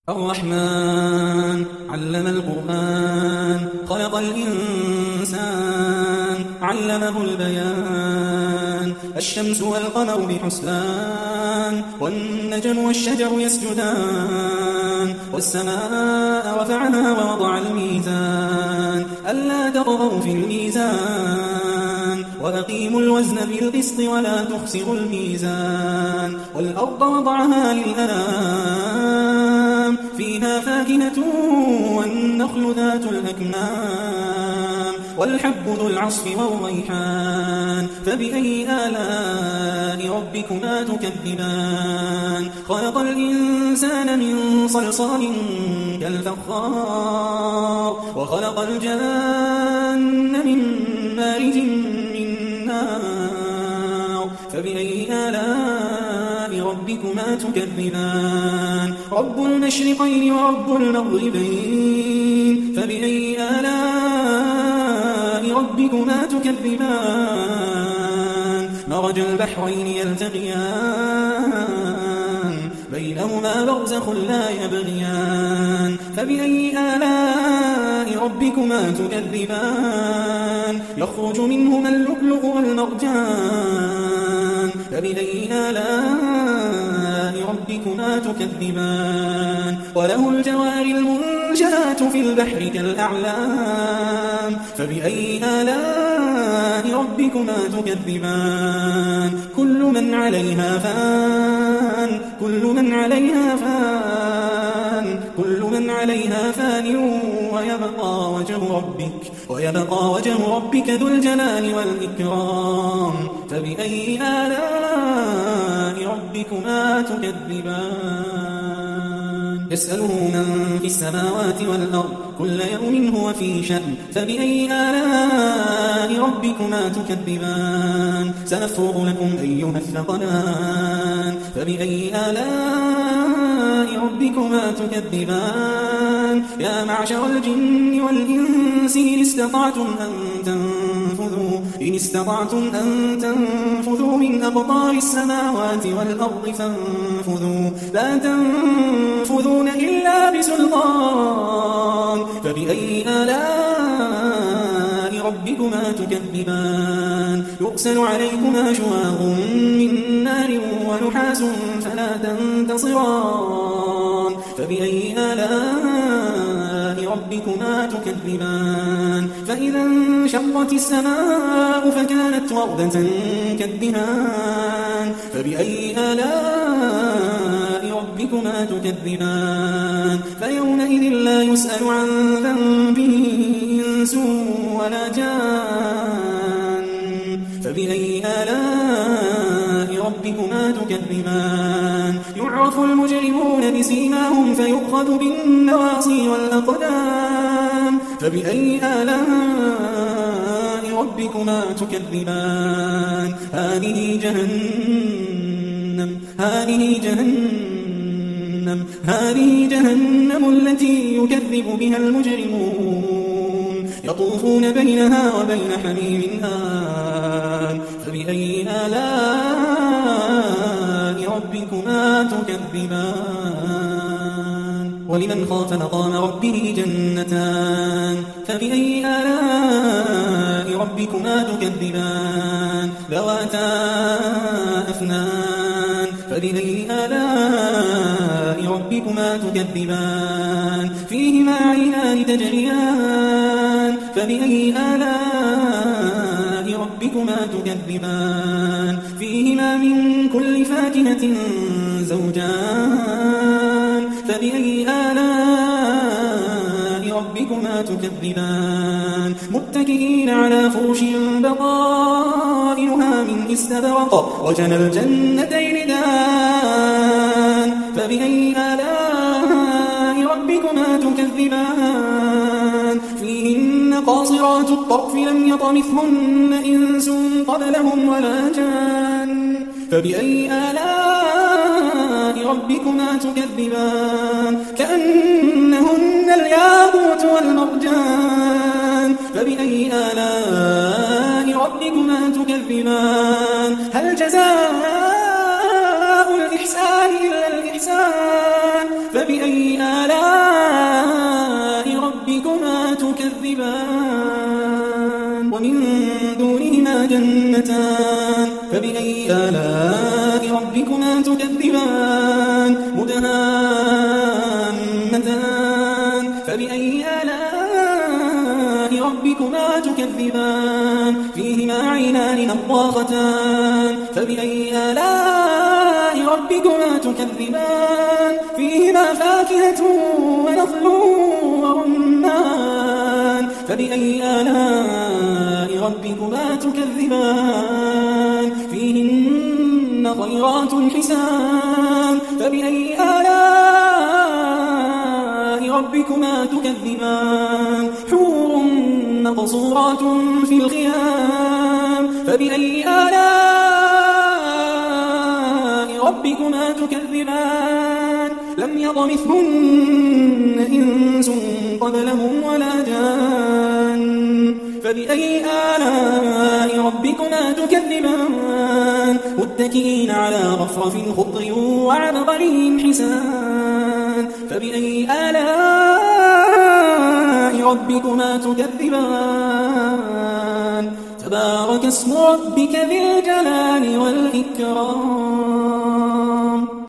الرحمن علم القرآن خلق الإنسان علمه البيان الشمس والقمر بحسبان والنجم والشجر يسجدان والسماء رفعها ووضع الميزان ألا تطغوا في الميزان وأقيموا الوزن بالقسط ولا تخسروا الميزان والأرض وضعها للأنام فيها فاكهة والنخل ذات الأكمام والحب ذو العصف والريحان فبأي آلاء ربكما تكذبان خلق الإنسان من صلصال كالفخار وخلق الجان من مارج من نار فبأي آلاء ربكما تكذبان رب المشرقين ورب المغربين فبأي آلاء ربكما تكذبان مرج البحرين يلتقيان بينهما برزخ لا يبغيان فبأي آلاء ربكما تكذبان يخرج منهما اللؤلؤ والمرجان فبأي آلاء ربكما تكذبان وله الجوار المنشآت في البحر كالأعلام فبأي آلاء ربكما تكذبان كل من عليها فان كل من عليها فان كل من عليها فان ويبقى وجه ربك ذو الجلال والإكرام فبأي آلاء ربكما تكذبان يسأله من في السماوات والأرض كل يوم هو في شأن فبأي آلاء ربكما تكذبان سنفرغ لكم أيها الثقلان فبأي آلاء ربكما تكذبان يا معشر الجن والإنس إن استطعتم أن تنفذوا من أقطار السماوات والأرض فانفذوا لا تنفذون إلا بسلطان فبأي آلاء ربكما تكذبان يرسل عليكما شواظ من نار ونحاس فلا تنتصران فبأي آلاء ربكما تكذبان فإذا انشقت السماء فكانت وردة كالدهان فبأي آلاء ربكما تكذبان فيومئذ لا يسأل عن ذنبه إنس ولا جان فبأي آلاء ربكما تكذبان يعرف المجرمون بسيماهم فيؤخذ بالنواصي والأقدام فبأي آلاء ربكما تكذبان هذه جهنم التي يكذب بها المجرمون يطوفون بينها وبين حميم آن فبأي آلاء ربكما تكذبان ولمن خاف مقام ربه جنتان فبأي آلاء ربكما تكذبان ذواتا أفنان فبأي آلاء ربكما تكذبان فيهما عينان تجريان فبأي آلاء ربكما تكذبان فيهما من كل فاكهة زوجان فبأي آلاء ربكما تكذبان متكئين على فرش بطائنها من استبرق وجنى الجنتين دان فبأي آلاء ربكما تكذبان فيهن قاصرات الطرف لم يطمثهن إنس قبلهم ولا جان فبأي آلاء ربكما تكذبان كأنهن الياقوت والمرجان فبأي آلاء ربكما تكذبان هل جزاء الإحسان إلا الإحسان فبأي آلاء تكذبان ومن دونهما جنتان فبأي آلاء ربكما تكذبان مدهامتان فبأي آلاء ربكما تكذبان فيهما عينان نضاختان فبأي آلاء ربكما تكذبان فيهما فاكهة ونخل ورمان فبأي آلاء ربكما تكذبان فيهن خيرات حسان فبأي آلاء ربكما تكذبان حور مقصورات في الخيام فبأي آلاء ربكما تكذبان لم يطمثهن إنس قبلهم ولا جان فبأي آلاء ربكما تكذبان متكئين على رفرف خضر وعبقري حسان فبأي آلاء ربكما تكذبان تبارك اسم ربك ذي الجلال والإكرام